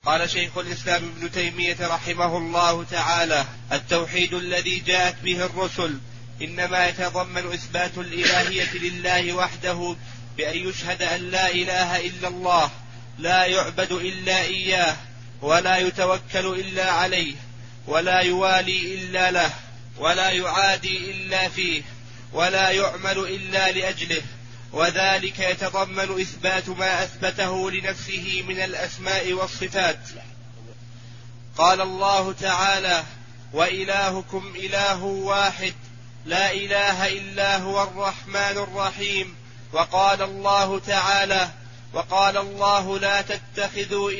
قال شيخ الإسلام ابن تيمية رحمه الله تعالى: التوحيد الذي جاءت به الرسل إنما يتضمن إثبات الإلهية لله وحده بأن يشهد أن لا إله إلا الله، لا يعبد إلا إياه، ولا يتوكل إلا عليه، ولا يوالي إلا له، ولا يعادي إلا فيه، ولا يعمل إلا لأجله. وذلك يتضمن إثبات ما أثبته لنفسه من الأسماء والصفات. قال الله تعالى: وإلهكم إله واحد لا إله إلا هو الرحمن الرحيم. وقال الله تعالى: وقال الله لا تتخذوا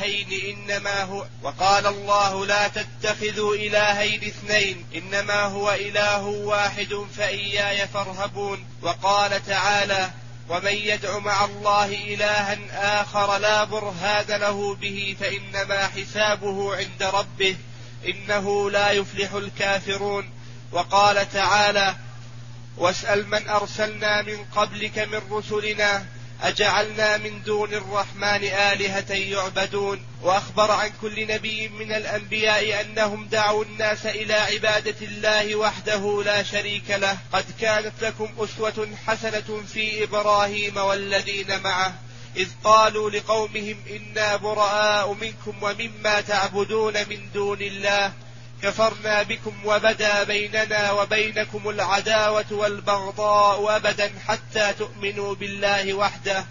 إلهين اثنين إنما هو إله واحد فإياي فارهبون. وقال تعالى: ومن يدع مع الله إلها آخر لا برهان له به فإنما حسابه عند ربه إنه لا يفلح الكافرون. وقال تعالى: واسأل من أرسلنا من قبلك من رسلنا أجعلنا من دون الرحمن آلهة يعبدون. وأخبر عن كل نبي من الأنبياء أنهم دعوا الناس إلى عبادة الله وحده لا شريك له. قد كانت لكم أسوة حسنة في إبراهيم والذين معه إذ قالوا لقومهم إنا براء منكم ومما تعبدون من دون الله كفرنا بكم وبدا بيننا وبينكم العداوة والبغضاء أبدا حتى تؤمنوا بالله وحده.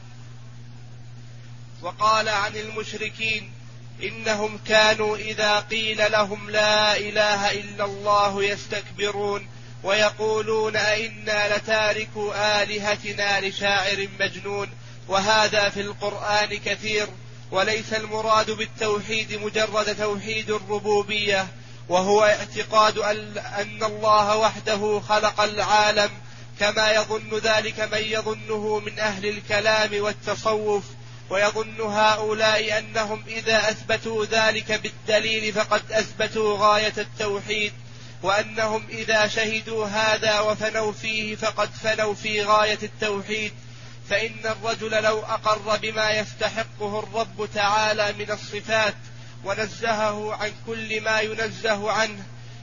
وقال عن المشركين إنهم كانوا إذا قيل لهم لا إله إلا الله يستكبرون ويقولون أئنا لتاركوا آلهتنا لشاعر مجنون. وهذا في القرآن كثير. وليس المراد بالتوحيد مجرد توحيد الربوبية، وهو اعتقاد أن الله وحده خلق العالم، كما يظن ذلك من يظنه من أهل الكلام والتصوف. ويظن هؤلاء أنهم إذا أثبتوا ذلك بالدليل فقد أثبتوا غاية التوحيد، وأنهم إذا شهدوا هذا وفنوا فيه فقد فنوا في غاية التوحيد. فإن الرجل لو أقر بما يستحقه الرب تعالى من الصفات ونزهه عن كل ما ينزه عنه،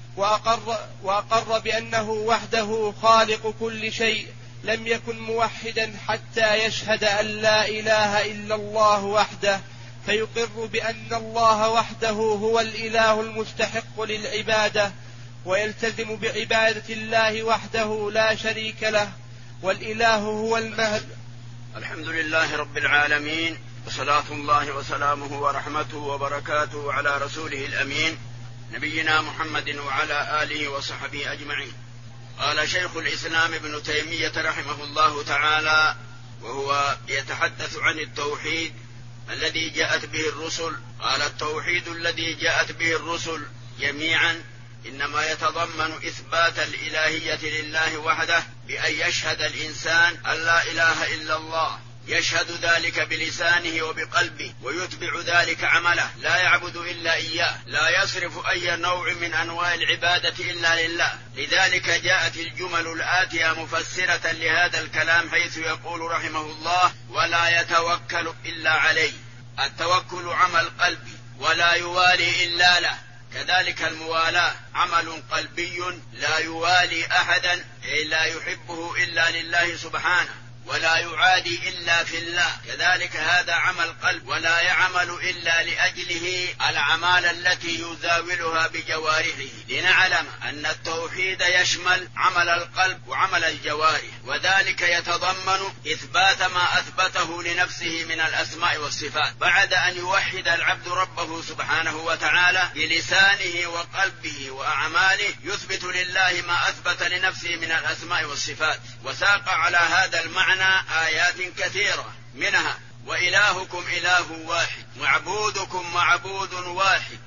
وأقر بأنه وحده خالق كل شيء، لم يكن موحدا حتى يشهد أن لا إله إلا الله وحده، فيقر بأن الله وحده هو الإله المستحق للعبادة، ويلتزم بعبادة الله وحده لا شريك له، والإله هو المهد. الحمد لله رب العالمين، وصلاة الله وسلامه ورحمته وبركاته على رسوله الأمين نبينا محمد وعلى آله وصحبه أجمعين. قال شيخ الإسلام ابن تيمية رحمه الله تعالى وهو يتحدث عن التوحيد الذي جاءت به الرسل، قال: التوحيد الذي جاءت به الرسل جميعا إنما يتضمن إثبات الإلهية لله وحده بأن يشهد الإنسان أن لا إله إلا الله، يشهد ذلك بلسانه وبقلبه، ويتبع ذلك عمله، لا يعبد إلا إياه، لا يصرف أي نوع من أنواع العبادة إلا لله. لذلك جاءت الجمل الآتية مفسرة لهذا الكلام، حيث يقول رحمه الله: ولا يتوكل إلا عليه. التوكل عمل قلبي ولا يوالي إلا له. كذلك الموالاة عمل قلبي لا يوالي أحدا، لا يحبه إلا لله سبحانه، ولا يعادي إلا في الله. كذلك هذا عمل قلب، ولا يعمل إلا لأجله الأعمال التي يزاولها بجوارحه. لنعلم أن التوحيد يشمل عمل القلب وعمل الجوارح، وذلك يتضمن إثبات ما أثبته لنفسه من الأسماء والصفات. بعد أن يوحد العبد ربه سبحانه وتعالى بلسانه وقلبه وأعماله، يثبت لله ما أثبت لنفسه من الأسماء والصفات. وساق على هذا المعنى آيات كثيرة، منها: وإلهكم إله واحد، معبودكم معبود واحد،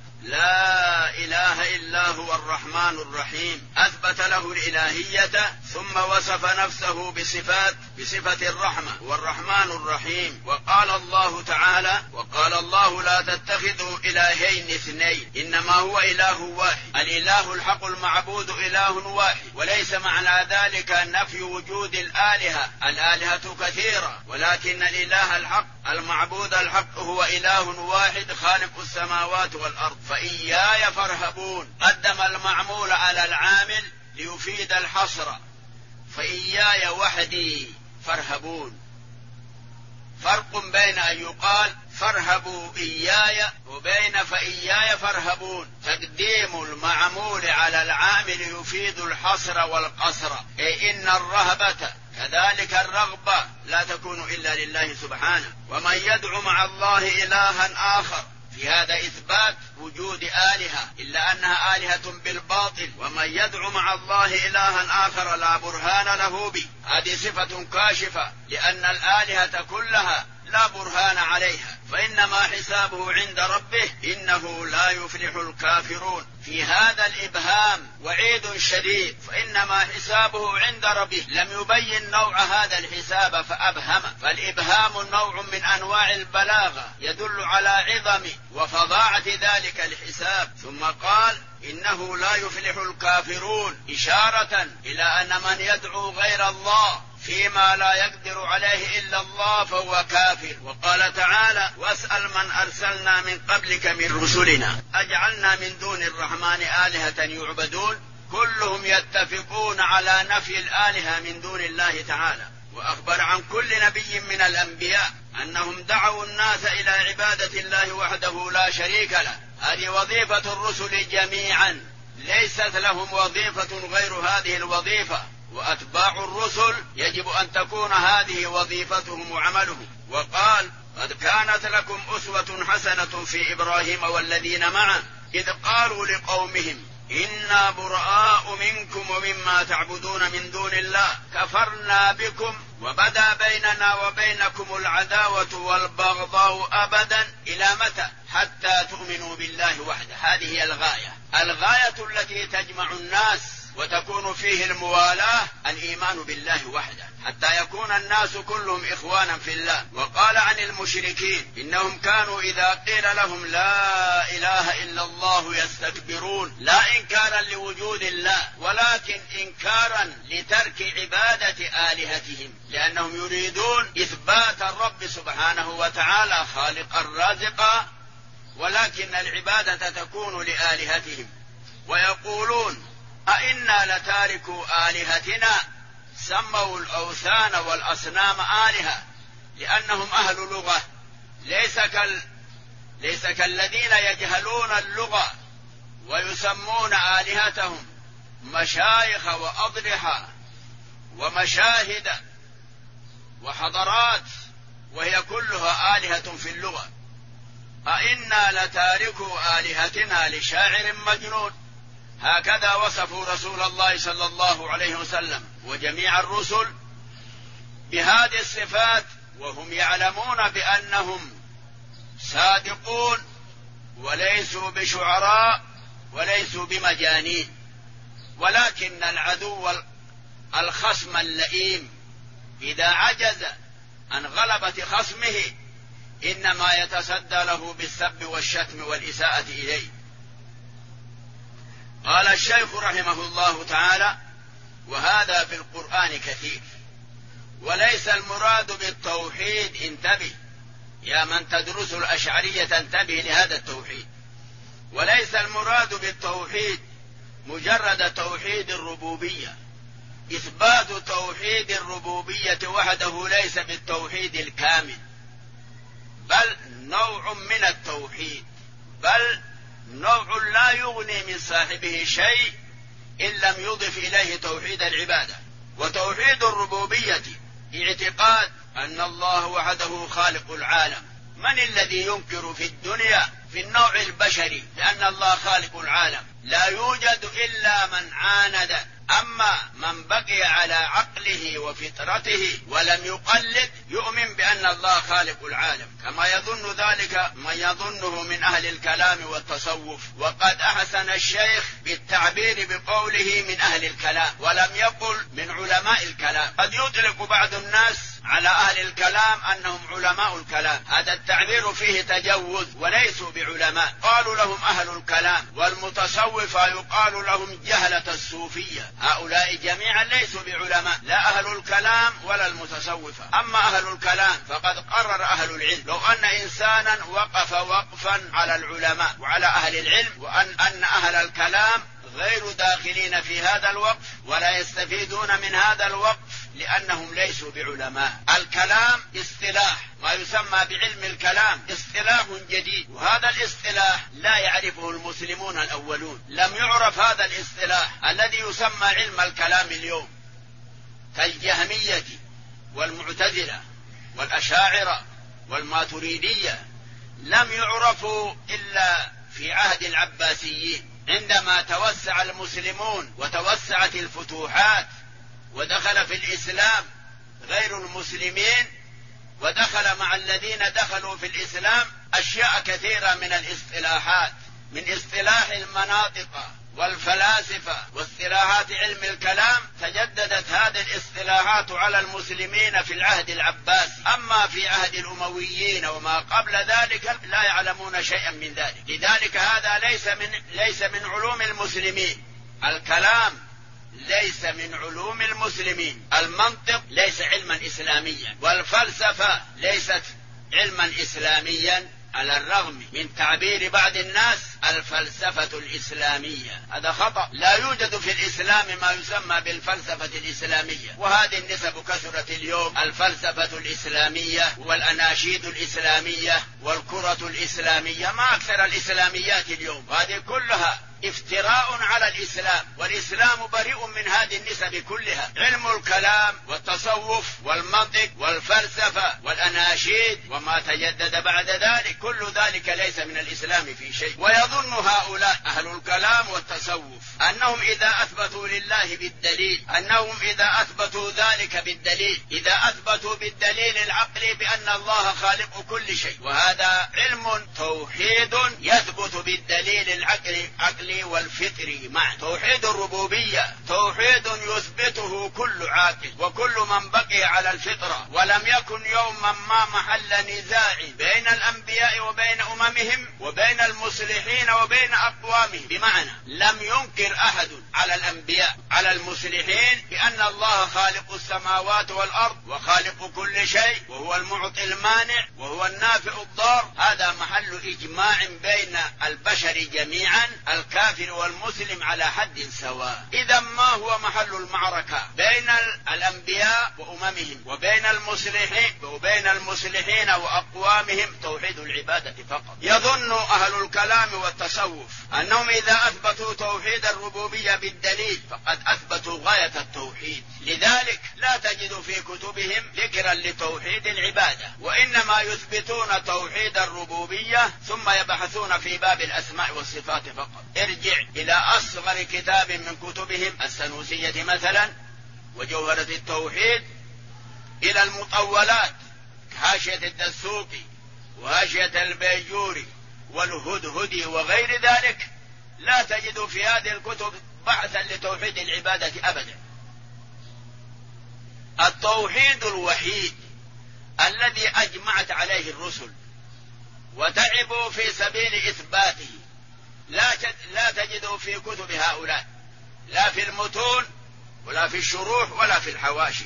لا إله إلا هو الرحمن الرحيم. أثبت له الإلهية ثم وصف نفسه بصفة الرحمة والرحمن الرحيم. وقال الله تعالى: وقال الله لا تتخذوا إلهين اثنين إنما هو إله واحد. الإله الحق المعبود إله واحد، وليس معنى ذلك نفي وجود الآلهة كثيرة، ولكن الإله الحق المعبود الحق هو إله واحد خالق السماوات والأرض فإياي فارهبون. قدم المعمول على العامل ليفيد الحصر، فإياي وحدي فارهبون. فرق بين أن يقال فارهبوا إياي وبين فإياي فارهبون. تقديم المعمول على العامل يفيد الحصر والقصر، أي إن الرهبة كذلك الرغبة لا تكون إلا لله سبحانه. ومن يدعو مع الله إلها آخر، في هذا إثبات وجود آلهة إلا أنها آلهة بالباطل. ومن يدعو مع الله إلها آخر لا برهان له به، هذه صفة كاشفة، لأن الآلهة كلها لا برهان عليها، فإنما حسابه عند ربه إنه لا يفلح الكافرون. في هذا الإبهام وعيد شديد، فإنما حسابه عند ربه، لم يبين نوع هذا الحساب فأبهم، فالإبهام نوع من أنواع البلاغة يدل على عظم وفظاعة ذلك الحساب. ثم قال إنه لا يفلح الكافرون، إشارة إلى أن من يدعو غير الله فيما لا يقدر عليه إلا الله فهو كافر. وقال تعالى واسأل من أرسلنا من قبلك من رسلنا أجعلنا من دون الرحمن آلهة يعبدون. كلهم يتفقون على نفي الآلهة من دون الله تعالى. وأخبر عن كل نبي من الأنبياء أنهم دعوا الناس إلى عبادة الله وحده لا شريك له. هذه وظيفة الرسل جميعا، ليست لهم وظيفة غير هذه الوظيفة، وأتباع الرسل يجب أن تكون هذه وظيفتهم وعملهم. وقال قد كانت لكم أسوة حسنة في إبراهيم والذين معه إذ قالوا لقومهم إنا براء منكم ومما تعبدون من دون الله كفرنا بكم وبدا بيننا وبينكم العداوة والبغضاء أبدا إلى متى حتى تؤمنوا بالله وحده. هذه هي الغاية التي تجمع الناس وتكون فيه الموالاة، الإيمان بالله وحده، حتى يكون الناس كلهم إخوانا في الله. وقال عن المشركين إنهم كانوا إذا قيل لهم لا إله إلا الله يستكبرون، لا إنكارا لوجود الله ولكن إنكارا لترك عبادة آلهتهم، لأنهم يريدون إثبات الرب سبحانه وتعالى خالقا رازقا، ولكن العبادة تكون لآلهتهم. ويقولون أئنا لتاركوا آلهتنا، سموا الأوثان والأصنام آلهة لأنهم أهل لغة، ليس كالذين يجهلون اللغة ويسمون آلهتهم مشايخ وأضرحة ومشاهد وحضرات، وهي كلها آلهة في اللغة. أئنا لتاركوا آلهتنا لشاعر مجنون، هكذا وصفوا رسول الله صلى الله عليه وسلم وجميع الرسل بهذه الصفات، وهم يعلمون بأنهم صادقون وليسوا بشعراء وليسوا بمجانين. ولكن العدو الخصم اللئيم إذا عجز عن غلبة خصمه إنما يتصدى له بالسب والشتم والإساءة إليه. قال الشيخ رحمه الله تعالى وهذا في القرآن كثير، وليس المراد بالتوحيد، انتبه يا من تدرس الأشعرية انتبه لهذا التوحيد، وليس المراد بالتوحيد مجرد توحيد الربوبية. إثبات توحيد الربوبية وحده ليس بالتوحيد الكامل، بل نوع من التوحيد، بل نوع لا يغني من صاحبه شيء إن لم يضف إليه توحيد العبادة. وتوحيد الربوبية اعتقاد أن الله وحده خالق العالم. من الذي ينكر في الدنيا في النوع البشري لأن الله خالق العالم؟ لا يوجد إلا من عاند. أما من بقي على عقله وفطرته ولم يقلد يؤمن بأن الله خالق العالم، كما يظن ذلك من يظنه من أهل الكلام والتصوف. وقد أحسن الشيخ بالتعبير بقوله من أهل الكلام ولم يقل من علماء الكلام. قد يطلق بعض الناس على أهل الكلام أنهم علماء الكلام، هذا التعبير فيه تجوز وليسوا بعلماء. قالوا لهم أهل الكلام، والمتصوفة يقال لهم جهلة الصوفية، هؤلاء جميعا ليسوا بعلماء، لا أهل الكلام ولا المتصوفة. أما أهل الكلام فقد قرر أهل العلم لو أن إنسانا وقف وقفا على العلماء وعلى أهل العلم، وأن أهل الكلام غير داخلين في هذا الوقف ولا يستفيدون من هذا الوقف لأنهم ليسوا بعلماء. الكلام اصطلاح، ما يسمى بعلم الكلام اصطلاح جديد، وهذا الاصطلاح لا يعرفه المسلمون الأولون، لم يعرف هذا الاصطلاح الذي يسمى علم الكلام اليوم، كالجهمية والمعتزلة والأشاعرة والماتريدية، لم يعرفوا إلا في عهد العباسيين، عندما توسع المسلمون وتوسعت الفتوحات ودخل في الإسلام غير المسلمين، ودخل مع الذين دخلوا في الإسلام أشياء كثيرة من الاصطلاحات، من اصطلاح المناطق والفلاسفة واصطلاحات علم الكلام، تجددت هذه الاصطلاحات على المسلمين في العهد العباسي. أما في عهد الأمويين وما قبل ذلك لا يعلمون شيئا من ذلك، لذلك هذا ليس من علوم المسلمين. الكلام ليس من علوم المسلمين، المنطق ليس علما إسلاميا، والفلسفة ليست علما إسلاميا، على الرغم من تعبير بعض الناس الفلسفة الإسلامية، هذا خطأ. لا يوجد في الإسلام ما يسمى بالفلسفة الإسلامية، وهذه النسب كثرت اليوم، الفلسفة الإسلامية والأناشيد الإسلامية والكرة الإسلامية، ما أكثر الإسلاميات اليوم، وهذه كلها افتراء على الإسلام، والإسلام بريء من هذه النسب كلها. علم الكلام والتصوف والمنطق والفلسفة والأناشيد وما تجدد بعد ذلك، كل ذلك ليس من الإسلام في شيء. ويظن هؤلاء أهل الكلام والتصوف أنهم إذا أثبتوا لله بالدليل، أنهم إذا أثبتوا ذلك بالدليل، إذا أثبتوا بالدليل العقلي بأن الله خالق كل شيء، وهذا علم توحيد يثبت بالدليل العقلي والفطري معا. توحيد الربوبية توحيد يثبته كل عاقل وكل من بقي على الفطرة، ولم يكن يوما ما محل نزاع بين الأنبياء وبين أممهم وبين المصلحين وبين أقوامهم، بمعنى لم ينكر أحد على الأنبياء على المصلحين بأن الله خالق السماوات والأرض وخالق كل شيء وهو المعطي المانع وهو النافع الضار، هذا محل إجماع بين البشر جميعا، الكافر والمسلم على حد سواء. إذا ما هو محل المعركة بين الأنبياء وأممهم وبين المصلحين وأقوامهم؟ توحيد العبادة فقط. يظن أهل الكلام والتصوف أنهم إذا أثبتوا توحيد الربوبية بالدليل فقد أثبتوا غاية التوحيد، لذلك لا تجد في كتبهم ذكرا لتوحيد العبادة، وإنما يثبتون توحيد الربوبية ثم يبحثون في باب الأسماء والصفات فقط. ارجع إلى أصغر كتاب من كتبهم، السنوسية مثلا وجوهرة التوحيد، إلى المطولات كهاشية الدسوقي وهاشية البيجوري والهدهدي وغير ذلك، لا تجد في هذه الكتب بحثا لتوحيد العبادة أبدا. التوحيد الوحيد الذي أجمعت عليه الرسل وتعبوا في سبيل إثباته لا تجد في كتب هؤلاء، لا في المتون ولا في الشروح ولا في الحواشي،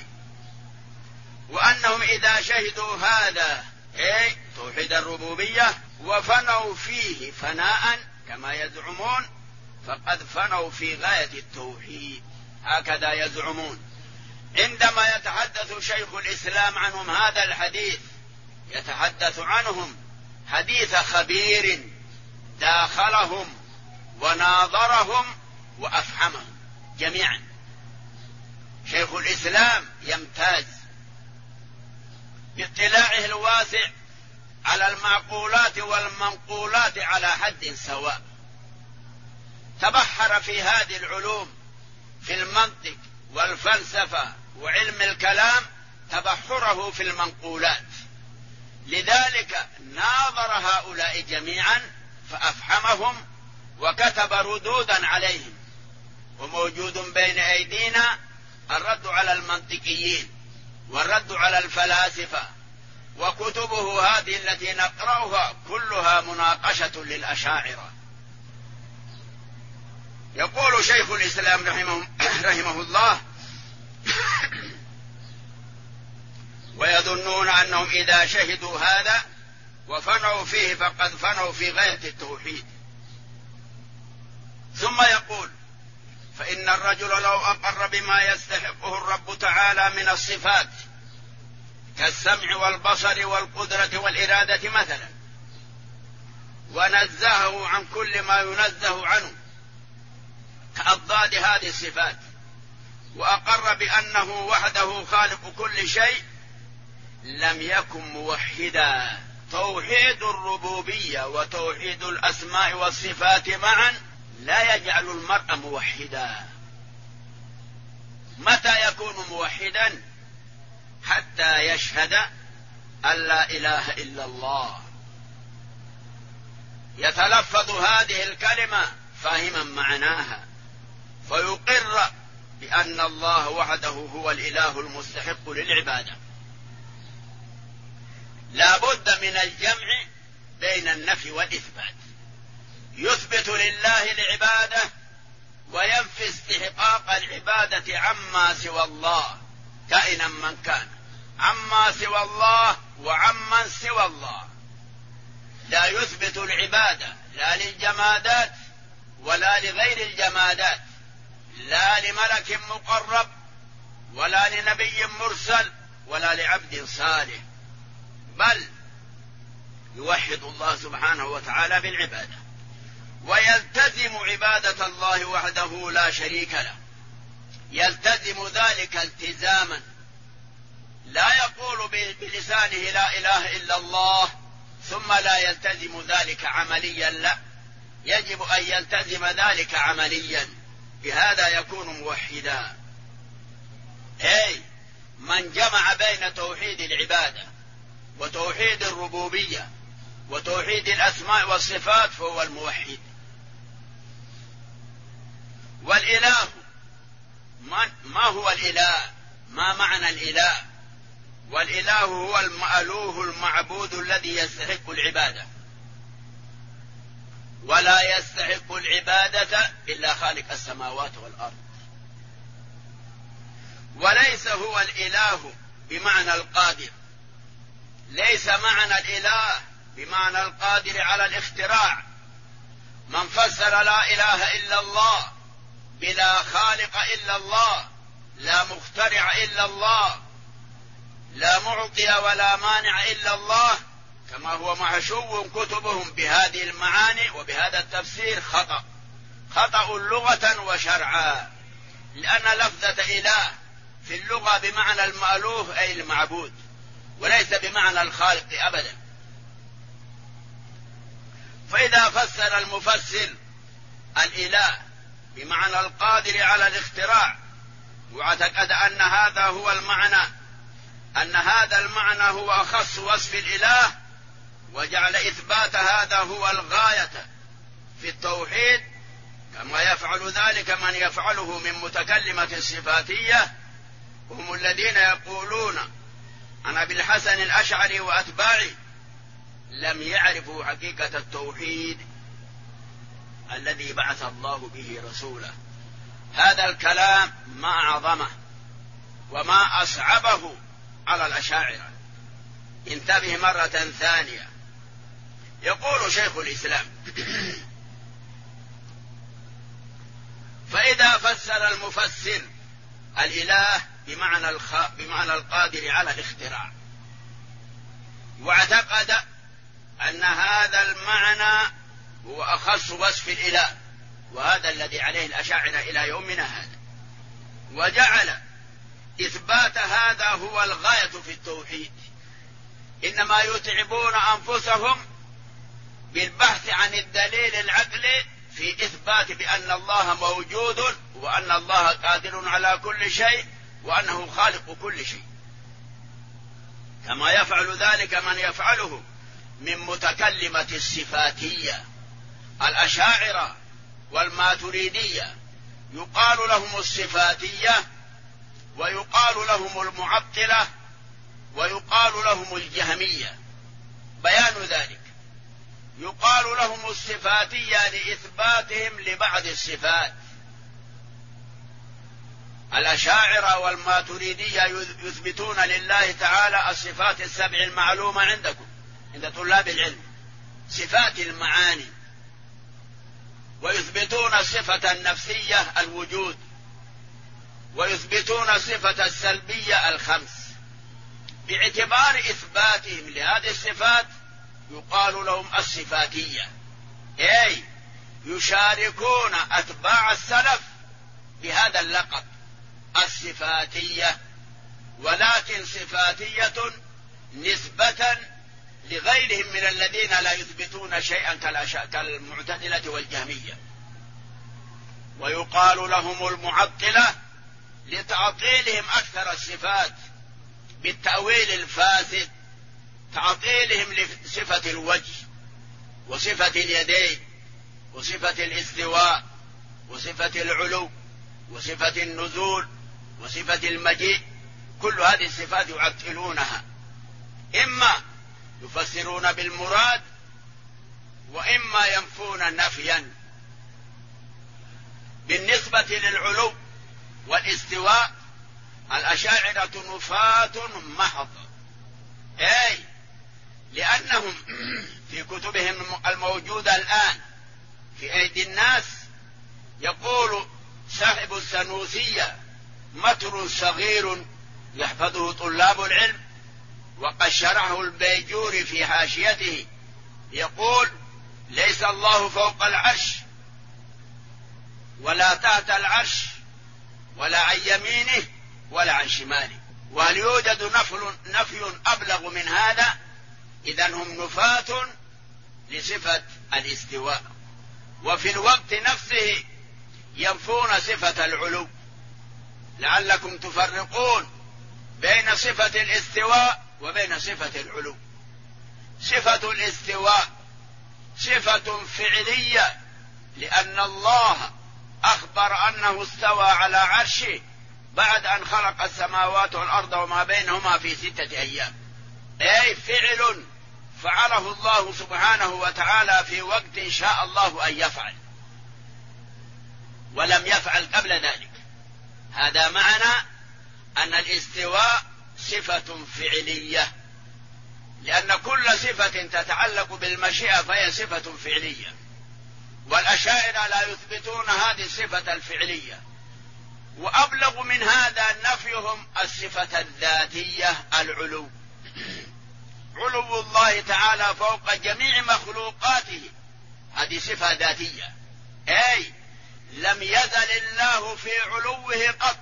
وأنهم إذا شهدوا هذا توحيد الربوبية وفنوا فيه فناء كما يزعمون فقد فنوا في غاية التوحيد، هكذا يزعمون. عندما يتحدث شيخ الإسلام عنهم هذا الحديث يتحدث عنهم حديث خبير داخلهم وناظرهم وأفهمهم جميعا. شيخ الإسلام يمتاز باطلاعه الواسع على المعقولات والمنقولات على حد سواء، تبحر في هذه العلوم، في المنطق والفلسفة وعلم الكلام تبحره في المنقولات، لذلك ناظر هؤلاء جميعا فأفهمهم وكتب ردودا عليهم، وموجود بين أيدينا الرد على المنطقيين والرد على الفلاسفة، وكتبه هذه التي نقرأها كلها مناقشة للأشاعرة. يقول شيخ الإسلام رحمه الله: ويظنون أنهم إذا شهدوا هذا وفنوا فيه فقد فنوا في غاية التوحيد. ثم يقول: فإن الرجل لو أقر بما يستحقه الرب تعالى من الصفات كالسمع والبصر والقدرة والإرادة مثلا، ونزهه عن كل ما ينزه عنه كأضداد هذه الصفات، وأقر بأنه وحده خالق كل شيء، لم يكن موحدا. توحيد الربوبية وتوحيد الأسماء والصفات معا لا يجعل المرء موحدا. متى يكون موحدا؟ حتى يشهد أن لا إله إلا الله، يتلفظ هذه الكلمة فاهما معناها، فيقر بأن الله وحده هو الإله المستحق للعبادة. لا بد من الجمع بين النفي والإثبات، يثبت لله العبادة وينفي استحقاق العبادة عما سوى الله كائنا من كان، عما سوى الله وعمن سوى الله. لا يثبت العبادة لا للجمادات ولا لغير الجمادات، لا لملك مقرب ولا لنبي مرسل ولا لعبد صالح، بل يوحد الله سبحانه وتعالى بالعبادة، ويلتزم عبادة الله وحده لا شريك له. يلتزم ذلك التزاما، لا يقول بلسانه لا إله إلا الله ثم لا يلتزم ذلك عمليا، لا، يجب أن يلتزم ذلك عمليا، بهذا يكون موحدا. أي من جمع بين توحيد العبادة وتوحيد الربوبية وتوحيد الأسماء والصفات فهو الموحد. والإله، ما هو الإله؟ ما معنى الإله؟ والإله هو المألوه المعبود الذي يستحق العبادة، ولا يستحق العبادة إلا خالق السماوات والأرض. وليس هو الإله بمعنى القادر، ليس معنى الإله بمعنى القادر على الاختراع. من فسر لا إله إلا الله بلا خالق إلا الله، لا مخترع إلا الله، لا معطي ولا مانع إلا الله، كما هو محشو كتبهم بهذه المعاني وبهذا التفسير، خطأ لغة وشرعا. لأن لفظة إله في اللغة بمعنى المألوه أي المعبود، وليس بمعنى الخالق أبدا. فإذا فسر المفسر الإله بمعنى القادر على الاختراع، واعتقد أن هذا هو المعنى، أن هذا المعنى هو أخص وصف الإله، وجعل إثبات هذا هو الغاية في التوحيد، كما يفعل ذلك من يفعله من متكلمة الصفاتية، وهم الذين يقولون عن أبي الحسن الأشعري وأتباعه لم يعرفوا حقيقة التوحيد الذي بعث الله به رسوله. هذا الكلام ما أعظمه وما أصعبه على الأشاعرة. انتبه مرة ثانية. يقول شيخ الإسلام: فإذا فسر المفسر الإله بمعنى القادر على الاختراع، واعتقد أن هذا المعنى هو أخص وصف الإله، وهذا الذي عليه الأشاعرة إلى يومنا هذا، وجعل إثبات هذا هو الغاية في التوحيد، إنما يتعبون أنفسهم بالبحث عن الدليل العقلي في إثبات بأن الله موجود وأن الله قادر على كل شيء وأنه خالق كل شيء، كما يفعل ذلك من يفعله من متكلمة الصفاتية الأشاعرة والماتريدية. يقال لهم الصفاتية ويقال لهم المعطلة ويقال لهم الجهمية. بيان ذلك: يقال لهم الصفاتية لإثباتهم لبعض الصفات. الأشاعرة والماتريدية يثبتون لله تعالى الصفات السبع المعلومة عندكم عند طلاب العلم، صفات المعاني، ويثبتون الصفة النفسية الوجود، ويثبتون صفة السلبية الخمس. باعتبار إثباتهم لهذه الصفات يقال لهم الصفاتية، أي يشاركون أتباع السلف بهذا اللقب الصفاتية، ولكن صفاتية نسبة لغيرهم من الذين لا يثبتون شيئا كالمعتزلة والجهمية. ويقال لهم المعطلة لتعطيلهم أكثر الصفات بالتأويل الفاسد، تعطيلهم لصفة الوجه وصفة اليدين وصفة الاستواء وصفة العلو وصفة النزول وصفة المجيء. كل هذه الصفات يعطلونها، إما يفسرون بالمراد وإما ينفون نفيا. بالنسبة للعلو والاستواء الأشاعرة نفاة محض، أي لأنهم في كتبهم الموجودة الآن في أيدي الناس يقول صاحب السنوسية متر صغير يحفظه طلاب العلم، وقد شرحه البيجوري في حاشيته، يقول: ليس الله فوق العرش ولا تحت العرش ولا عن يمينه ولا عن شماله. وهل يوجد نفي أبلغ من هذا؟ إذن هم نفاة لصفة الاستواء، وفي الوقت نفسه ينفون صفة العلو. لعلكم تفرقون بين صفة الاستواء وبين صفة العلو. صفة الاستواء صفة فعلية، لأن الله أخبر أنه استوى على عرشه بعد أن خلق السماوات والأرض وما بينهما في 6 أيام، أي فعل فعله الله سبحانه وتعالى في وقت شاء الله أن يفعل، ولم يفعل قبل ذلك. هذا معنى أن الاستواء صفة فعلية، لأن كل صفة تتعلق بالمشيئة فهي صفة فعلية، والأشاعرة لا يثبتون هذه الصفة الفعلية. وأبلغ من هذا نفيهم الصفة الذاتية العلو. علو الله تعالى فوق جميع مخلوقاته، هذه صفة ذاتية، أي لم يزل الله في علوه قط،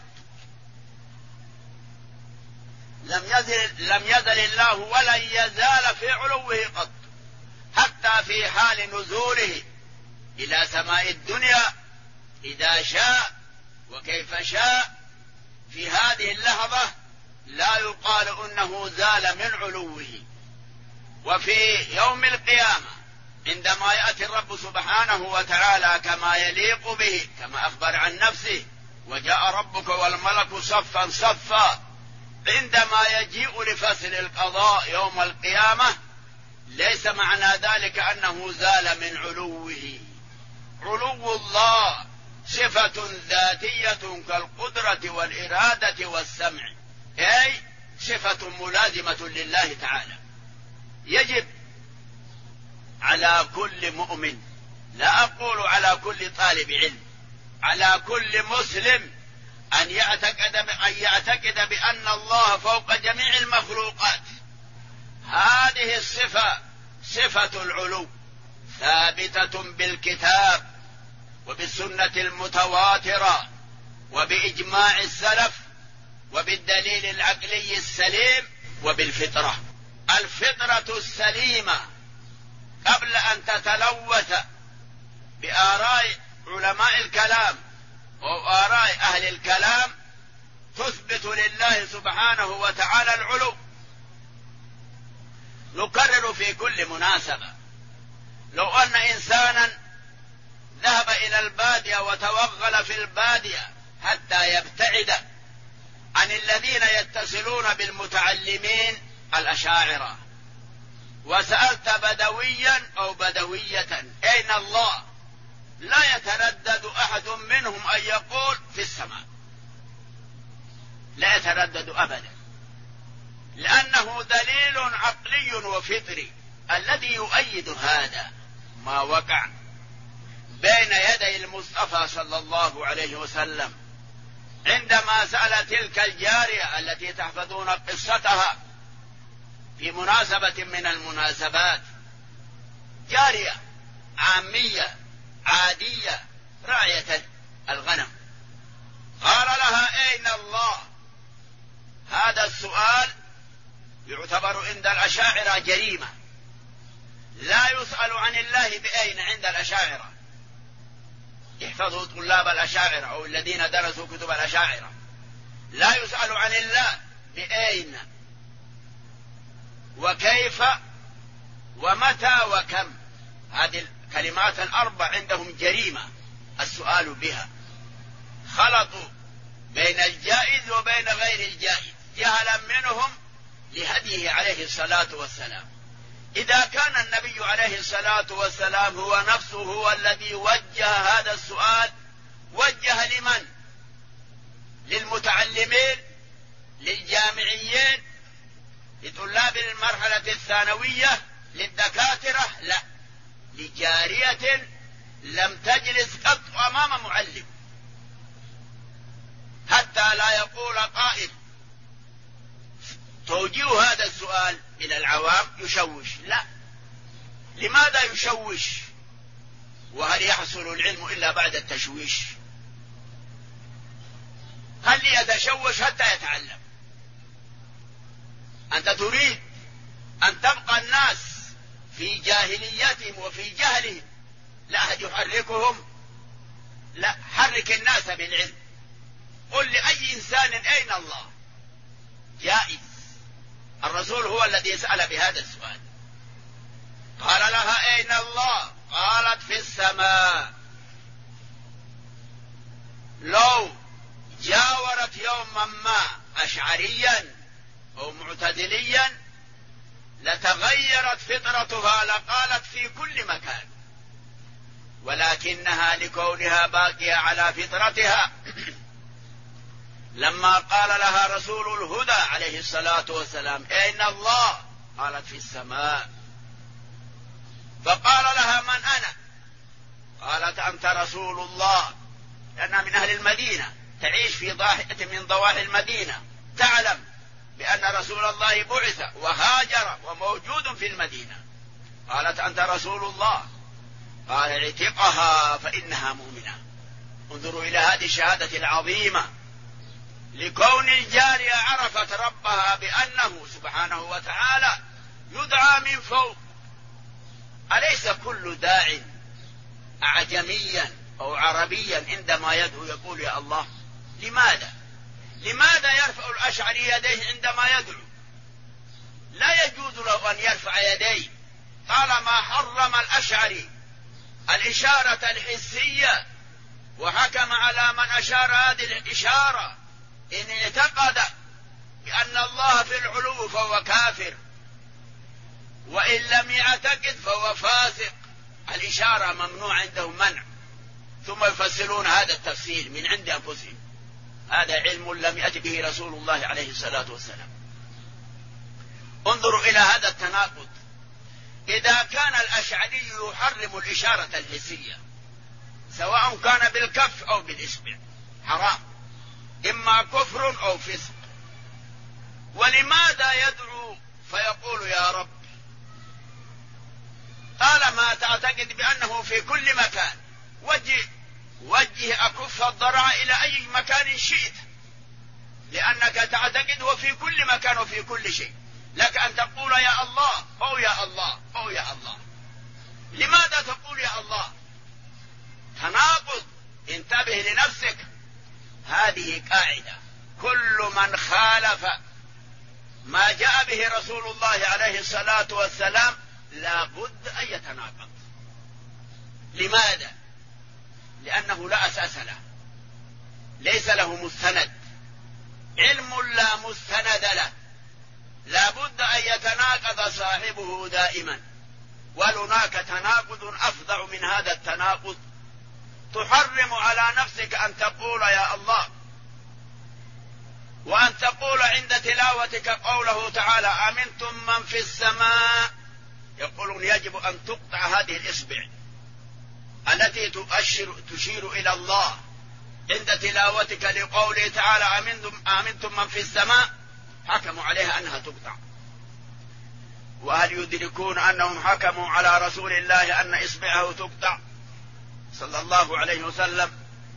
لم يزل الله ولن يزال في علوه قط، حتى في حال نزوله إلى سماء الدنيا إذا شاء وكيف شاء. في هذه اللحظة لا يقال أنه زال من علوه. وفي يوم القيامة عندما يأتي الرب سبحانه وتعالى كما يليق به، كما أخبر عن نفسه: وجاء ربك والملك صفا صفا، عندما يجيء لفصل القضاء يوم القيامة ليس معنى ذلك أنه زال من علوه. علو الله صفة ذاتية كالقدرة والإرادة والسمع، أي صفة ملازمة لله تعالى. يجب على كل مؤمن، لا أقول على كل طالب علم، على كل مسلم أن يعتقد بأن الله فوق جميع المخلوقات. هذه الصفة صفة العلو ثابتة بالكتاب وبالسنة المتواترة وبإجماع السلف وبالدليل العقلي السليم وبالفطرة. الفطرة السليمة قبل أن تتلوث بآراء علماء الكلام وآراء أهل الكلام تثبت لله سبحانه وتعالى العلو. نكرر في كل مناسبة: لو أن إنسانا ذهب إلى البادية وتوغل في البادية حتى يبتعد عن الذين يتصلون بالمتعلمين الأشاعرة، وسألت بدويا أو بدوية أين الله، لا يتردد أحد منهم أن يقول في السماء، لا يتردد أبدا، لأنه دليل عقلي وفطري. الذي يؤيد هذا ما وقع بين يدي المصطفى صلى الله عليه وسلم عندما سأل تلك الجارية التي تحفظون قصتها في مناسبة من المناسبات، جارية عامية عادية راعية الغنم، قال لها أين الله؟ هذا السؤال يعتبر عند الأشاعرة جريمة، لا يسأل عن الله بأين عند الأشاعرة. احفظوا طلاب الأشاعرة أو الذين درسوا كتب الأشاعرة، لا يسأل عن الله بأين وكيف ومتى وكم. هذه الكلمات الأربع عندهم جريمة السؤال بها، خلطوا بين الجائز وبين غير الجائز جهلا منهم لهديه عليه الصلاة والسلام. إذا كان النبي عليه الصلاة والسلام هو نفسه هو الذي وجه هذا السؤال، وجه لمن؟ للمتعلمين، للجامعيين، لطلاب المرحلة الثانوية، للدكاترة؟ لا، لجارية لم تجلس قط أمام معلم، حتى لا يقول قائل توجيه هذا السؤال إلى العوام يشوش. لا، لماذا يشوش؟ وهل يحصل العلم إلا بعد التشويش؟ هل يتشوش حتى يتعلم؟ أنت تريد أن تبقى الناس في جاهليتهم وفي جهلهم، لا أحد يحركهم، لا، حرك الناس بالعلم. قل لأي إنسان أين الله؟ جائز. الرسول هو الذي سأل بهذا السؤال. قال لها أين الله؟ قالت في السماء. لو جاورت يوما ما أشعريا أو معتدليا لتغيرت فطرتها لقالت في كل مكان، ولكنها لكونها باقية على فطرتها لما قال لها رسول الهدى عليه الصلاة والسلام أين الله؟ قالت في السماء. فقال لها من أنا؟ قالت أنت رسول الله، لأنها من أهل المدينة تعيش في ضاحية من ضواحي المدينة، تعلم بأن رسول الله بعث وهاجر وموجود في المدينة. قالت أنت رسول الله. قال اعتقها فإنها مؤمنة. انظروا إلى هذه الشهادة العظيمة، لكون الجارية عرفت ربها بأنه سبحانه وتعالى يدعى من فوق. أليس كل داع أعجميا أو عربيا عندما يدعو يقول يا الله؟ لماذا يرفع الأشعري يديه عندما يدعو؟ لا يجوز له أن يرفع يديه طالما حرم الأشعري الإشارة الحسية وحكم على من أشار هذه الإشارة إن اعتقد بأن الله في العلو فهو كافر، وإن لم يعتقد فهو فاسق. الإشارة ممنوع عندهم منع، ثم يفسرون هذا التفسير من عند أنفسهم. هذا علم لم يأت به رسول الله عليه الصلاة والسلام. انظروا إلى هذا التناقض. إذا كان الأشعري يحرم الإشارة الحسية سواء كان بالكف أو بالإصبع حرام، إما كفر أو فسق، ولماذا يدعو فيقول يا رب طالما تعتقد بأنه في كل مكان؟ وجه أكف الضرع إلى أي مكان شئت، لأنك تعتقد وفي كل مكان وفي كل شيء. لك أن تقول يا الله أو يا الله أو يا الله. لماذا تقول يا الله؟ تناقض. انتبه لنفسك. هذه قاعدة، كل من خالف ما جاء به رسول الله عليه الصلاة والسلام لا بد أن يتناقض. لماذا؟ لأنه لا أساس له، ليس له مستند علم لا مستند له، لا بد أن يتناقض صاحبه دائما. وهناك تناقض أفظع من هذا التناقض. تحرم على نفسك أن تقول يا الله، وأن تقول عند تلاوتك قوله تعالى أمنتم من في السماء، يقولون يجب أن تقطع هذه الإصبع التي تشير إلى الله عند تلاوتك لقوله تعالى أمنتم من في السماء، حكموا عليها أنها تقطع. وهل يدركون أنهم حكموا على رسول الله أن إصبعه تقطع صلى الله عليه وسلم؟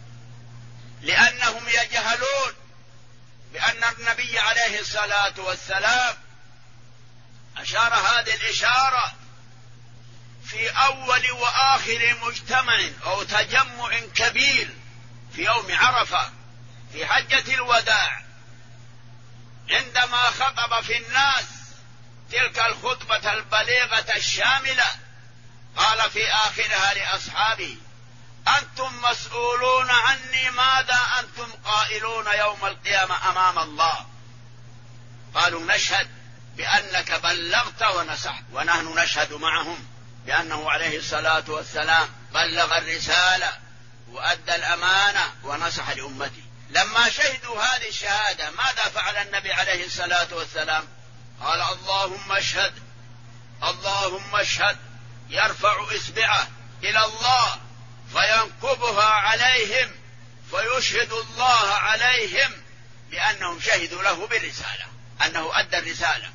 لأنهم يجهلون بأن النبي عليه الصلاة والسلام أشار هذه الإشارة في أول وآخر مجتمع أو تجمع كبير في يوم عرفة في حجة الوداع، عندما خطب في الناس تلك الخطبة البليغة الشاملة، قال في آخرها لأصحابه أنتم مسؤولون عني، ماذا أنتم قائلون يوم القيامة أمام الله؟ قالوا نشهد بأنك بلغت ونصحت، ونحن نشهد معهم بأنه عليه الصلاة والسلام بلغ الرسالة وأدى الأمانة ونصح لأمته. لما شهدوا هذه الشهادة ماذا فعل النبي عليه الصلاة والسلام؟ قال اللهم اشهد، اللهم اشهد، يرفع إصبعه إلى الله فينكبها عليهم فيشهد الله عليهم بأنهم شهدوا له بالرسالة، أنه أدى الرسالة.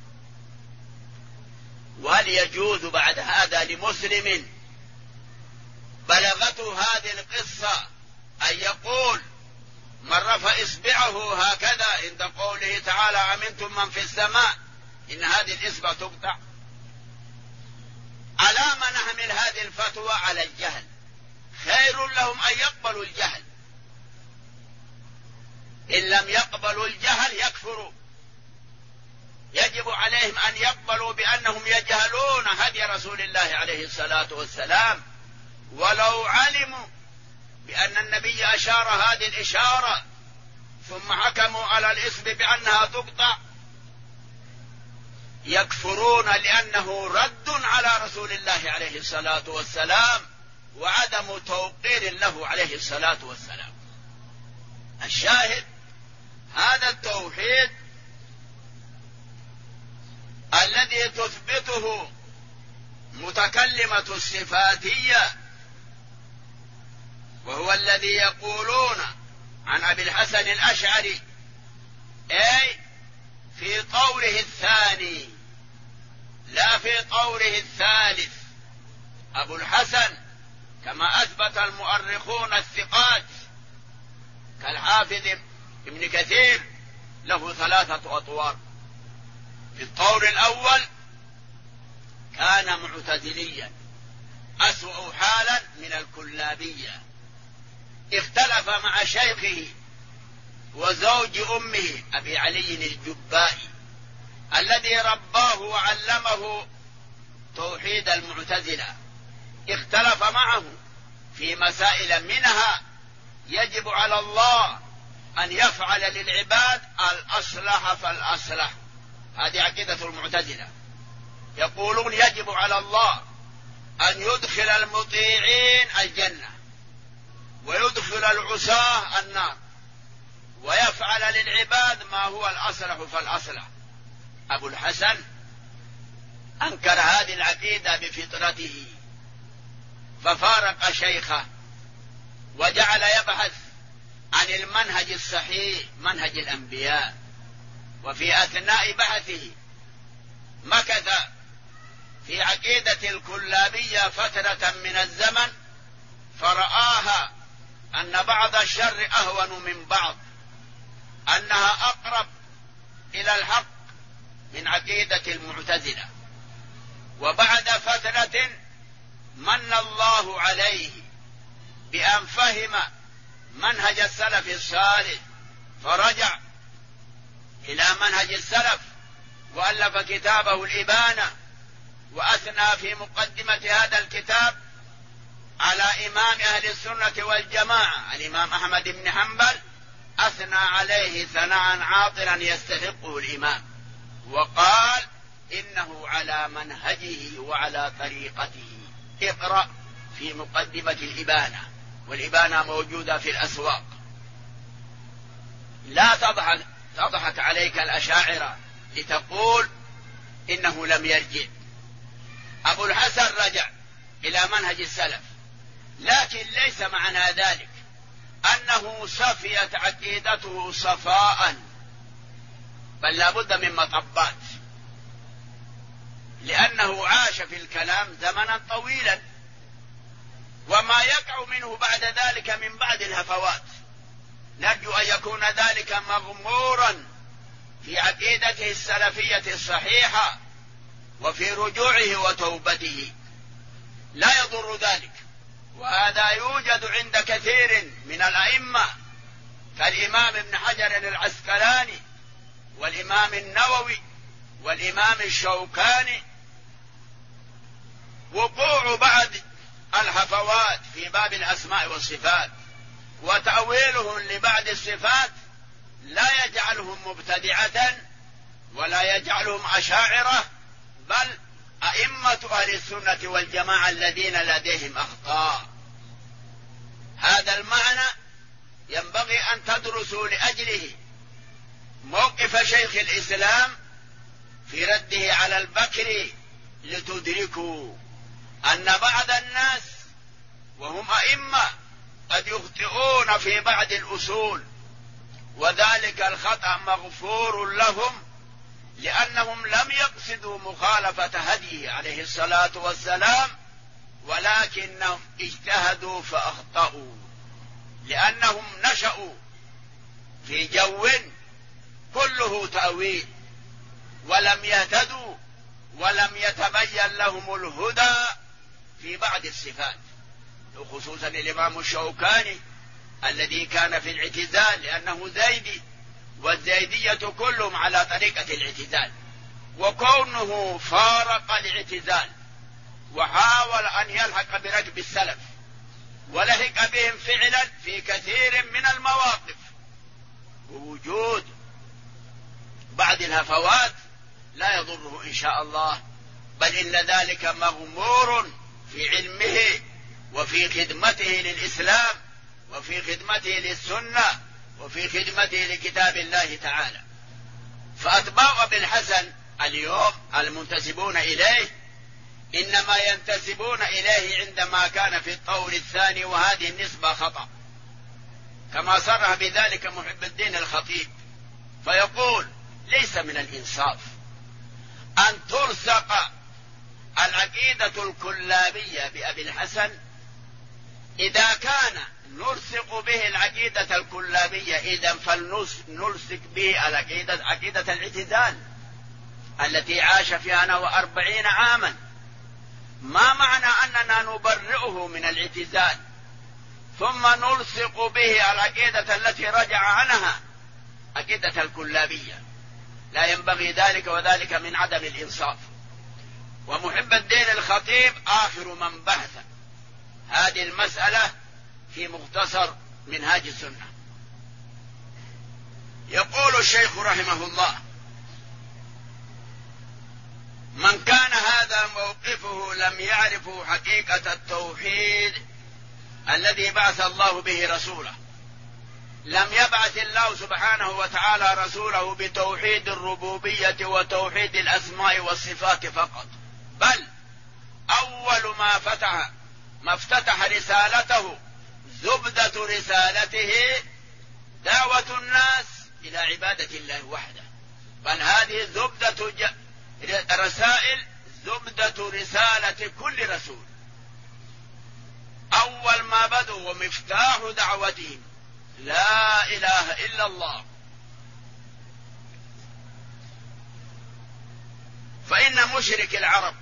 وهل يجوز بعد هذا لمسلم بلغته هذه القصة أن يقول من رفع إصبعه هكذا عند قوله تعالى أمنتم من في السماء إن هذه الإصبع تقطع؟ على ما نحمل هذه الفتوى على الجهل. خير لهم أن يقبلوا الجهل، إن لم يقبلوا الجهل يكفروا. يجب عليهم أن يقبلوا بأنهم يجهلون هدي رسول الله عليه الصلاة والسلام، ولو علموا بأن النبي أشار هذه الإشارة ثم حكموا على الإصبع بأنها تقطع يكفرون، لأنه رد على رسول الله عليه الصلاة والسلام وعدم توقير له عليه الصلاة والسلام. الشاهد هذا التوحيد الذي تثبته متكلمة الصفاتية، وهو الذي يقولون عن أبي الحسن الأشعري أي في قوله الثاني لا في قوله الثالث. أبو الحسن كما أثبت المؤرخون الثقات كالحافظ ابن كثير له 3 أطوار. في الطور الأول كان معتزليا أسوأ حالا من الكلابية، اختلف مع شيخه وزوج أمه أبي علي الجبائي الذي رباه وعلمه توحيد المعتزلة، اختلف معه في مسائل منها يجب على الله أن يفعل للعباد الأصلح فالأصلح. هذه عقيدة المعتزلة، يقولون يجب على الله أن يدخل المطيعين الجنة ويدخل العصاة النار، ويفعل للعباد ما هو الأصلح فالأصلح. أبو الحسن أنكر هذه العقيدة بفطرته ففارق شيخه وجعل يبحث عن المنهج الصحيح منهج الأنبياء. وفي أثناء بحثه مكث في عقيدة الكلابية فترة من الزمن، فرآها أن بعض الشر أهون من بعض، أنها أقرب إلى الحق من عقيدة المعتزلة. وبعد فترة من الله عليه بأن فهم منهج السلف الصالح فرجع إلى منهج السلف وألف كتابه الإبانة، وأثنى في مقدمة هذا الكتاب على إمام أهل السنة والجماعة الإمام أحمد بن حنبل أثنى عليه ثناء عاطرا يستحقه الإمام، وقال إنه على منهجه وعلى طريقته. اقرأ في مقدمة الإبانة، والإبانة موجودة في الأسواق. لا تضحك عليك الأشاعرة لتقول إنه لم يرجع. أبو الحسن رجع إلى منهج السلف، لكن ليس معنى ذلك أنه صفيت عقيدته صفاء، بل لا بد من مطبات، لأنه عاش في الكلام زمنا طويلا، وما يقع منه بعد ذلك من بعد الهفوات نرجو أن يكون ذلك مغمورا في عقيدته السلفية الصحيحة وفي رجوعه وتوبته، لا يضر ذلك. وهذا يوجد عند كثير من الأئمة كالإمام ابن حجر العسقلاني والإمام النووي والإمام الشوكاني. وقوع بعض الهفوات في باب الأسماء والصفات وتأويلهم لبعض الصفات لا يجعلهم مبتدعة ولا يجعلهم أشاعرة، بل أئمة أهل السنة والجماعة الذين لديهم أخطاء. هذا المعنى ينبغي أن تدرسوا لأجله موقف شيخ الإسلام في رده على البكري، لتدركوا أن بعض الناس وهم أئمة قد يخطئون في بعض الأصول، وذلك الخطأ مغفور لهم لأنهم لم يقصدوا مخالفة هديه عليه الصلاة والسلام، ولكنهم اجتهدوا فأخطأوا، لأنهم نشأوا في جو كله تأويل ولم يهتدوا ولم يتبين لهم الهدى في بعض الصفات، خصوصا الإمام الشوكاني الذي كان في الاعتزال لأنه زيدي، والزيدية كلهم على طريقة الاعتزال، وكونه فارق الاعتزال وحاول أن يلحق بركب السلف ولحق بهم فعلا في كثير من المواقف، ووجود بعض الهفوات لا يضره إن شاء الله، بل إن ذلك مغمور في علمه وفي خدمته للإسلام وفي خدمته للسنة وفي خدمته لكتاب الله تعالى. فأتباع أبي الحسن اليوم المنتسبون إليه إنما ينتسبون إليه عندما كان في الطور الثاني، وهذه النسبة خطأ، كما صرح بذلك محب الدين الخطيب، فيقول ليس من الإنصاف أن ترسق العقيدة الكلابية بأبي الحسن إذا كان نرسق به العقيدة الكلابية، إذن فلنرسق به عقيدة الاعتزال التي عاش فيها 40 عاما. ما معنى أننا نبرئه من الاعتزال ثم نلصق به العقيدة التي رجع عنها عقيدة الكلابية؟ لا ينبغي ذلك، وذلك من عدم الإنصاف. ومحب الدين الخطيب آخر من بحث هذه المسألة في مختصر منهاج السنة. يقول الشيخ رحمه الله: من كان هذا موقفه لم يعرف حقيقة التوحيد الذي بعث الله به رسوله. لم يبعث الله سبحانه وتعالى رسوله بتوحيد الربوبية وتوحيد الأسماء والصفات فقط، بل أول ما افتتح رسالته زبدة رسالته دعوة الناس إلى عبادة الله وحده، بل هذه زبدة رسائل، زبدة رسالة كل رسول. أول ما بدوا ومفتاح دعوتهم لا إله إلا الله. فإن مشرك العرب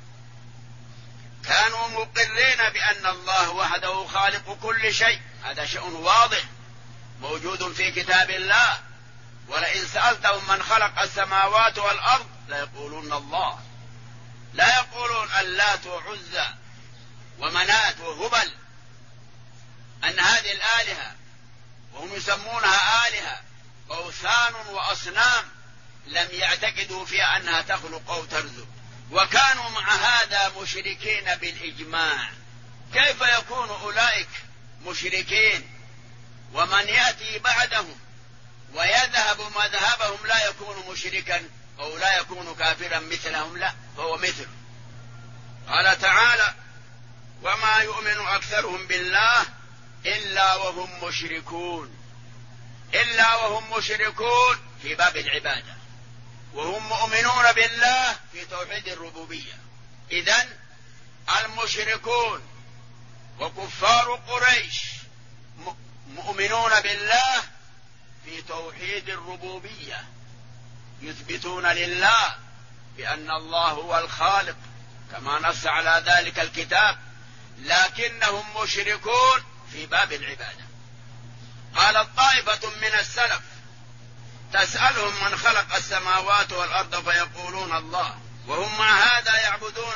كانوا مقرين بأن الله وحده خالق كل شيء، هذا شيء واضح موجود في كتاب الله. ولئن سألتهم من خلق السماوات والأرض ليقولون الله، لا يقولون اللات وعزى ومنات وهبل، أن هذه الآلهة وهم يسمونها آلهة أوثان وأصنام لم يعتقدوا فيها أنها تخلق أو ترزق، وكانوا مع هذا مشركين بالإجماع. كيف يكون أولئك مشركين ومن يأتي بعدهم ويذهب مذهبهم لا يكون مشركا أو لا يكون كافرا مثلهم؟ لا، هو مثل. قال تعالى: وما يؤمن أكثرهم بالله إلا وهم مشركون. إلا وهم مشركون في باب العبادة، وهم مؤمنون بالله في توحيد الربوبية. إذن المشركون وكفار قريش مؤمنون بالله في توحيد الربوبية، يثبتون لله بأن الله هو الخالق كما نص على ذلك الكتاب، لكنهم مشركون في باب العبادة. قال طائفة من السلف: تسألهم من خلق السماوات والأرض فيقولون الله، وهم مع هذا يعبدون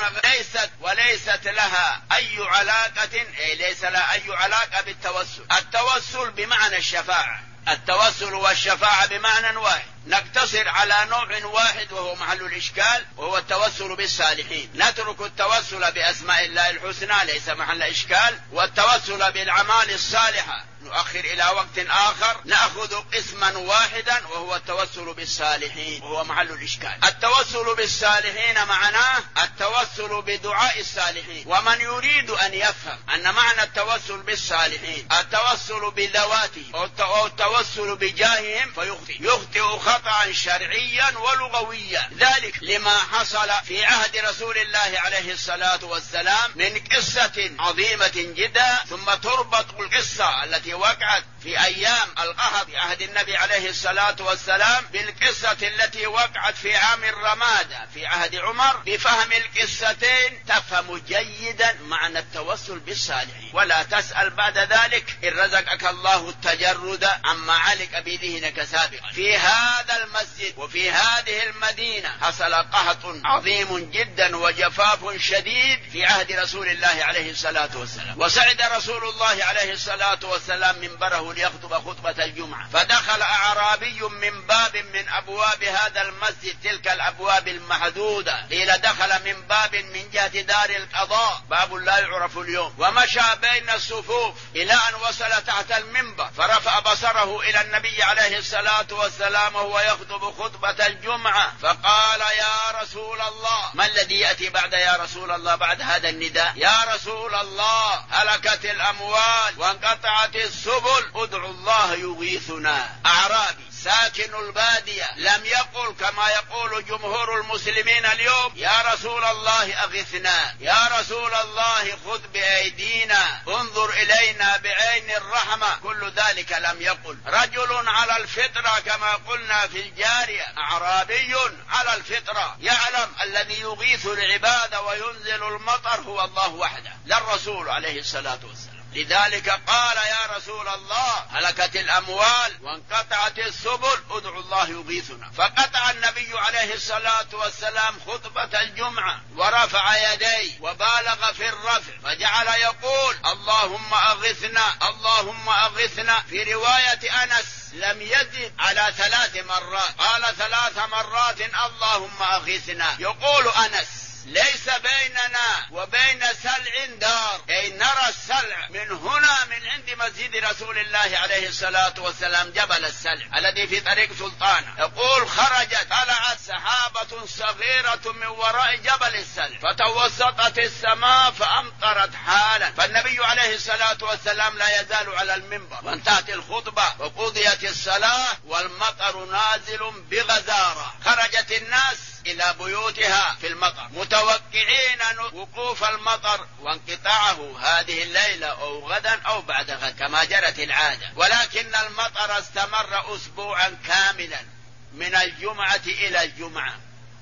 وليست لها أي علاقة، ليس لها أي علاقة بالتوسل. التوسل بمعنى الشفاعة، التوسل والشفاعة بمعنى واحد. نقتصر على نوع واحد وهو محل الإشكال، وهو التوسل بالصالحين. نترك التوسل بأسماء الله الحسنى، ليس محل إشكال، والتوسل بالأعمال الصالحة نؤخر إلى وقت آخر. نأخذ قسما واحدا وهو التوسل بالصالحين، وهو محل الإشكال. التوسل بالصالحين معناه التوسل بدعاء الصالحين. ومن يريد أن يفهم أن معنى التوسل بالصالحين التوسل بذواته أو التوسل بجاههم فيخطئ خطأ شرعيا ولغويا، ذلك لما حصل في عهد رسول الله عليه الصلاة والسلام من قصة عظيمة جدا، ثم تربط القصة التي وقعت في أيام القحط في عهد النبي عليه الصلاة والسلام بالقصة التي وقعت في عام الرمادة في عهد عمر. بفهم القصتين تفهم جيدا معنى التوسل بالصالحين، ولا تسأل بعد ذلك إن رزقك الله التجرد عما علق بذهنك سابقا. في هذا المسجد وفي هذه المدينة حصل قحط عظيم جدا وجفاف شديد في عهد رسول الله عليه الصلاة والسلام، وسعد رسول الله عليه الصلاة والسلام منبره ليخطب خطبة الجمعة، فدخل أعرابي من باب من أبواب هذا المسجد، تلك الأبواب المحدودة، قيل دخل من باب من جهة دار القضاء، باب لا يعرف اليوم، ومشى بين الصفوف إلى أن وصل تحت المنبر، فرفع بصره إلى النبي عليه الصلاة والسلام وهو يخطب خطبة الجمعة، فقال: يا رسول الله. ما الذي يأتي بعد يا رسول الله بعد هذا النداء؟ يا رسول الله، هلكت الأموال وانقطعت السبل، ادعو الله يغيثنا. أعرابي ساكن البادية لم يقل كما يقول جمهور المسلمين اليوم: يا رسول الله أغثنا، يا رسول الله خذ بأيدينا، انظر إلينا بعين الرحمة. كل ذلك لم يقل. رجل على الفطرة كما قلنا في الجارية، أعرابي على الفطرة يعلم الذي يغيث العباد وينزل المطر هو الله وحده، لا الرسول عليه الصلاة والسلام. لذلك قال: يا رسول الله، هلكت الأموال وانقطعت السبل، ادعو الله يغيثنا. فقطع النبي عليه الصلاة والسلام خطبة الجمعة ورفع يديه وبالغ في الرفع، فجعل يقول: اللهم أغثنا، اللهم أغثنا. في رواية أنس لم يزد على 3 مرات، قال 3 مرات اللهم أغثنا. يقول أنس: ليس بيننا وبين سلع دار، أي نرى السلع من هنا من عند مسجد رسول الله عليه الصلاة والسلام جبل السلع الذي في طريق سلطانة. يقول: طلعت سحابة صغيرة من وراء جبل السلع فتوسطت السماء فأمطرت حالا. فالنبي عليه الصلاة والسلام لا يزال على المنبر، وانتهت الخطبة وقضيت الصلاة والمطر نازل بغزارة. خرجت الناس إلى بيوتها في المطر متوقعين وقوف المطر وانقطاعه هذه الليلة أو غدا أو بعد غد كما جرت العادة، ولكن المطر استمر أسبوعا كاملا من الجمعة إلى الجمعة،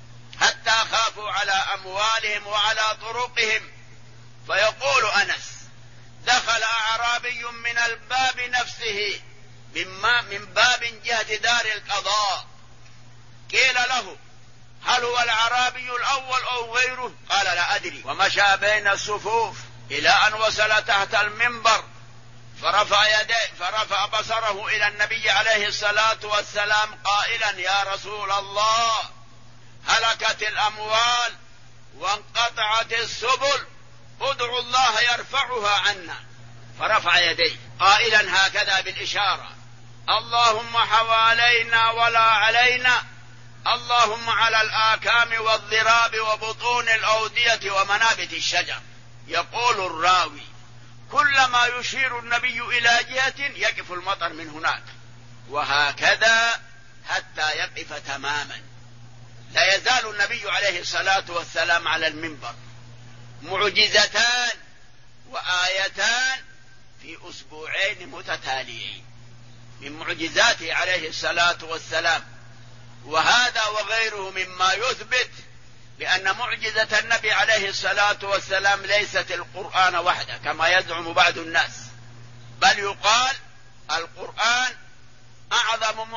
حتى خافوا على أموالهم وعلى طرقهم. فيقول أنس: دخل أعرابي من الباب نفسه، من باب جهة دار القضاء، قيل له: هل هو الأعرابي الأول أو غيره؟ قال: لا أدري. ومشى بين الصفوف إلى أن وصل تحت المنبر، فرفع بصره إلى النبي عليه الصلاة والسلام قائلا: يا رسول الله، هلكت الأموال وانقطعت السبل، ادعوا الله يرفعها عنا. فرفع يديه قائلا هكذا بالإشارة: اللهم حوالينا ولا علينا، اللهم على الآكام والضراب وبطون الأودية ومنابت الشجر. يقول الراوي: كلما يشير النبي إلى جهة يقف المطر من هناك، وهكذا حتى يقف تماما. لا يزال النبي عليه الصلاة والسلام على المنبر. معجزتان وآيتان في أسبوعين متتاليين من معجزاته عليه الصلاة والسلام، وهذا وغيره مما يثبت بأن معجزة النبي عليه الصلاة والسلام ليست القرآن وحده كما يزعم بعض الناس، بل يقال القرآن أعظم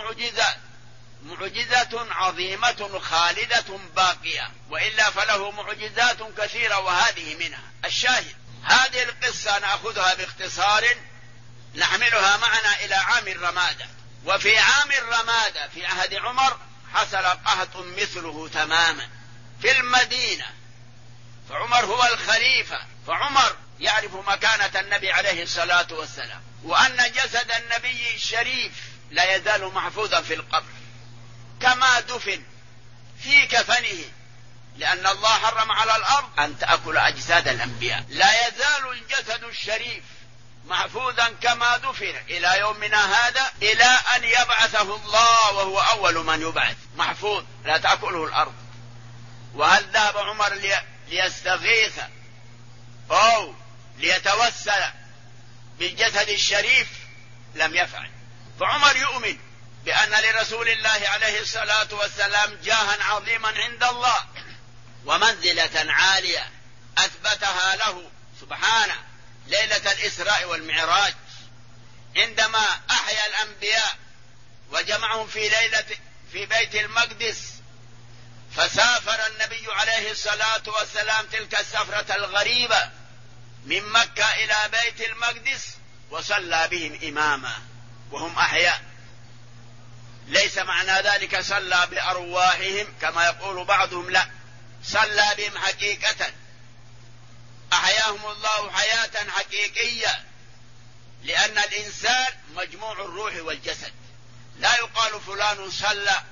معجزة عظيمة خالدة باقية، وإلا فله معجزات كثيرة وهذه منها. الشاهد: هذه القصة نأخذها باختصار نحملها معنا إلى عام الرمادة. وفي عام الرمادة في عهد عمر حصل قحط مثله تماما في المدينة، فعمر هو الخليفة، فعمر يعرف مكانة النبي عليه الصلاة والسلام، وأن جسد النبي الشريف لا يزال محفوظا في القبر كما دفن في كفنه، لأن الله حرم على الأرض أن تأكل أجساد الأنبياء. لا يزال الجسد الشريف محفوظا كما دفن إلى يومنا هذا، إلى أن يبعثه الله وهو أول من يبعث، محفوظ لا تأكله الأرض. وهل ذهب عمر ليستغيث أو ليتوسل بالجسد الشريف؟ لم يفعل. فعمر يؤمن بأن لرسول الله عليه الصلاة والسلام جاها عظيما عند الله ومنزلة عالية أثبتها له سبحانه ليلة الإسراء والمعراج، عندما أحيا الأنبياء وجمعهم في بيت المقدس. فسافر النبي عليه الصلاة والسلام تلك السفرة الغريبة من مكة إلى بيت المقدس، وصلى بهم إماما وهم أحياء. ليس معنى ذلك صلى بأرواحهم كما يقول بعضهم، لا، صلى بهم حقيقة، أحياهم الله حياة حقيقية، لأن الإنسان مجموع الروح والجسد. لا يقال فلان صلى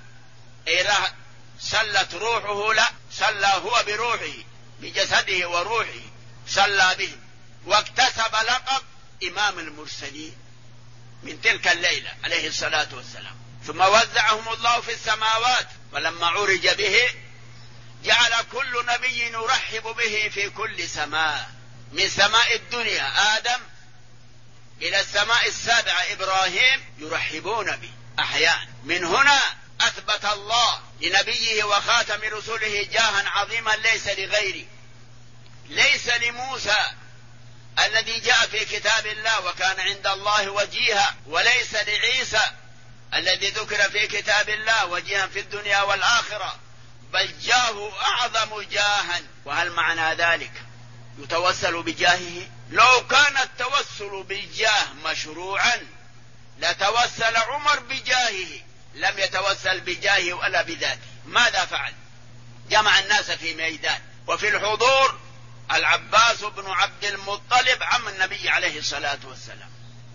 صلت روحه، لا، صلى هو بروحه بجسده وروحه، صلى بهم، واكتسب لقب إمام المرسلين من تلك الليلة عليه الصلاة والسلام. ثم وزعهم الله في السماوات، ولما عرج به جعل كل نبي يرحب به في كل سماء، من سماء الدنيا آدم إلى السماء السابعة إبراهيم يرحبون به أحيانا. من هنا أثبت الله لنبيه وخاتم رسله جاها عظيما ليس لغيره، ليس لموسى الذي جاء في كتاب الله وكان عند الله وجيها، وليس لعيسى الذي ذكر في كتاب الله وجيها في الدنيا والآخرة، بل جاه أعظم جاها. وهل معنى ذلك يتوسل بجاهه؟ لو كان التوسل بالجاه مشروعا لتوسل عمر بجاهه، لم يتوسل بجاهه ولا بذاته. ماذا فعل؟ جمع الناس في ميدان، وفي الحضور العباس بن عبد المطلب عم النبي عليه الصلاة والسلام،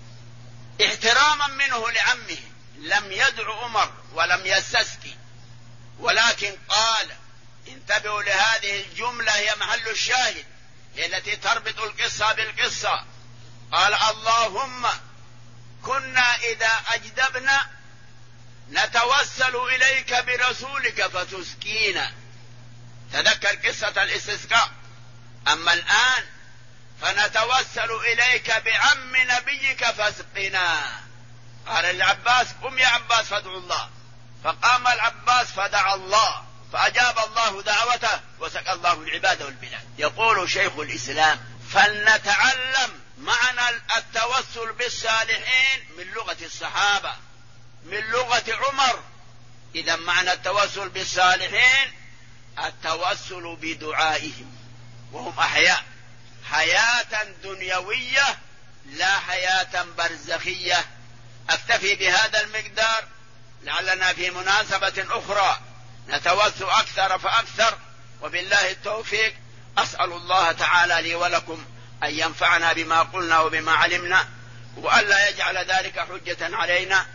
احتراما منه لعمه. لم يدع عمر ولم يستسقي، ولكن قال: انتبهوا لهذه الجملة، هي محل الشاهد، هي التي تربط القصة بالقصة. قال: اللهم كنا إذا أجدبنا نتوسل إليك برسولك فتسقينا. تذكر قصة الاستسقاء. أما الآن فنتوسل إليك بعم نبيك فاسقنا. قال العباس: قم يا عباس فادعوا الله. فقام العباس فدعا الله، فأجاب الله دعوته وسقى الله العباد والبلاد. يقول شيخ الإسلام: فلنتعلم معنى التوسل بالصالحين من لغة الصحابة، من لغة عمر. إذا معنى التوسل بالصالحين التوسل بدعائهم وهم أحياء، حياة دنيوية لا حياة برزخية. أكتفي بهذا المقدار، لعلنا في مناسبة أخرى نتوسع أكثر فأكثر، وبالله التوفيق. أسأل الله تعالى لي ولكم أن ينفعنا بما قلنا وبما علمنا، وألا يجعل ذلك حجة علينا،